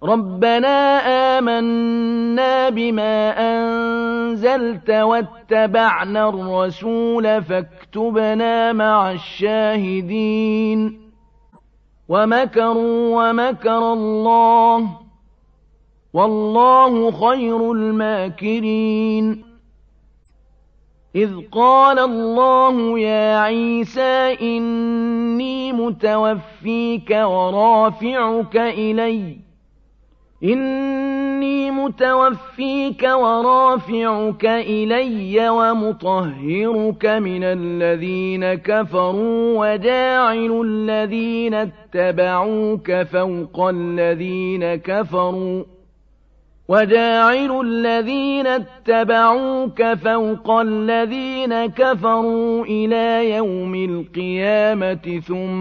رَبَّنَا آمَنَّا بِمَا أَنزَلْتَ وَاتَّبَعْنَا الرَّسُولَ فاكتبنا مع الشاهدين وَمَكَرُوا وَمَكَرَ اللَّهُ وَاللَّهُ خَيْرُ الْمَاكِرِينَ إِذْ قَالَ اللَّهُ يَا عِيسَىٰ إِنِّي مُتَوَفِّيكَ ورافعك إلي ومطهرك من الذين كفروا وجاعل الذين اتبعوك فوق الذين كفروا إلى يوم القيامة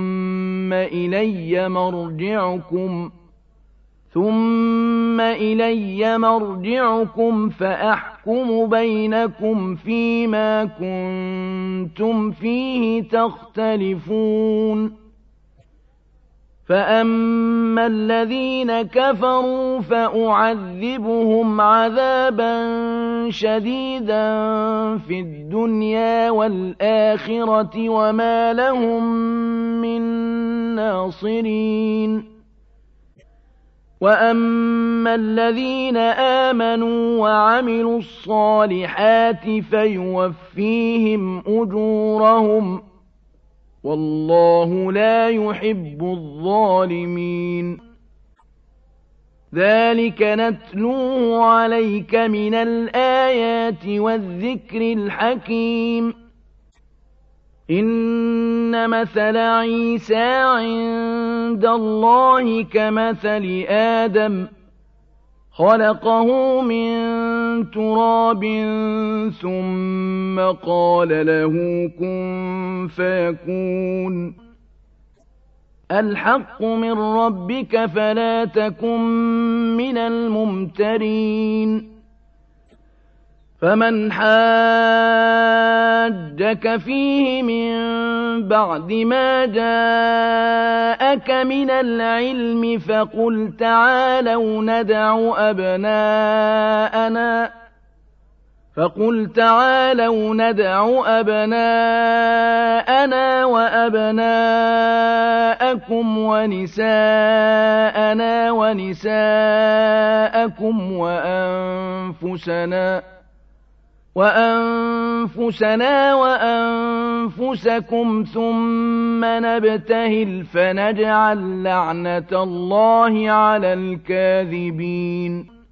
ثم إلي مرجعكم فأحكم بينكم فيما كنتم فيه تختلفون فأما الذين كفروا فأعذبهم عذابا شديدا في الدنيا والآخرة وما لهم من ناصرين وأما الذين آمنوا وعملوا الصالحات فيوفيهم أجورهم والله لا يحب الظالمين ذلك نتلوه عليك من الآيات والذكر الحكيم إن مثل عيسى عند الله كمثل آدم خلقه من تراب ثم قال له كن فيكون الحق من ربك فلا تكن من الممترين فمن حاجك فيه من بعد ما جاءك من العلم فقل تعالوا ندع أبناءنا وأبناءكم ونساءنا ونساءكم وأنفسنا وأنفسكم ثم نبتهل فنجعل لعنة الله على الكاذبين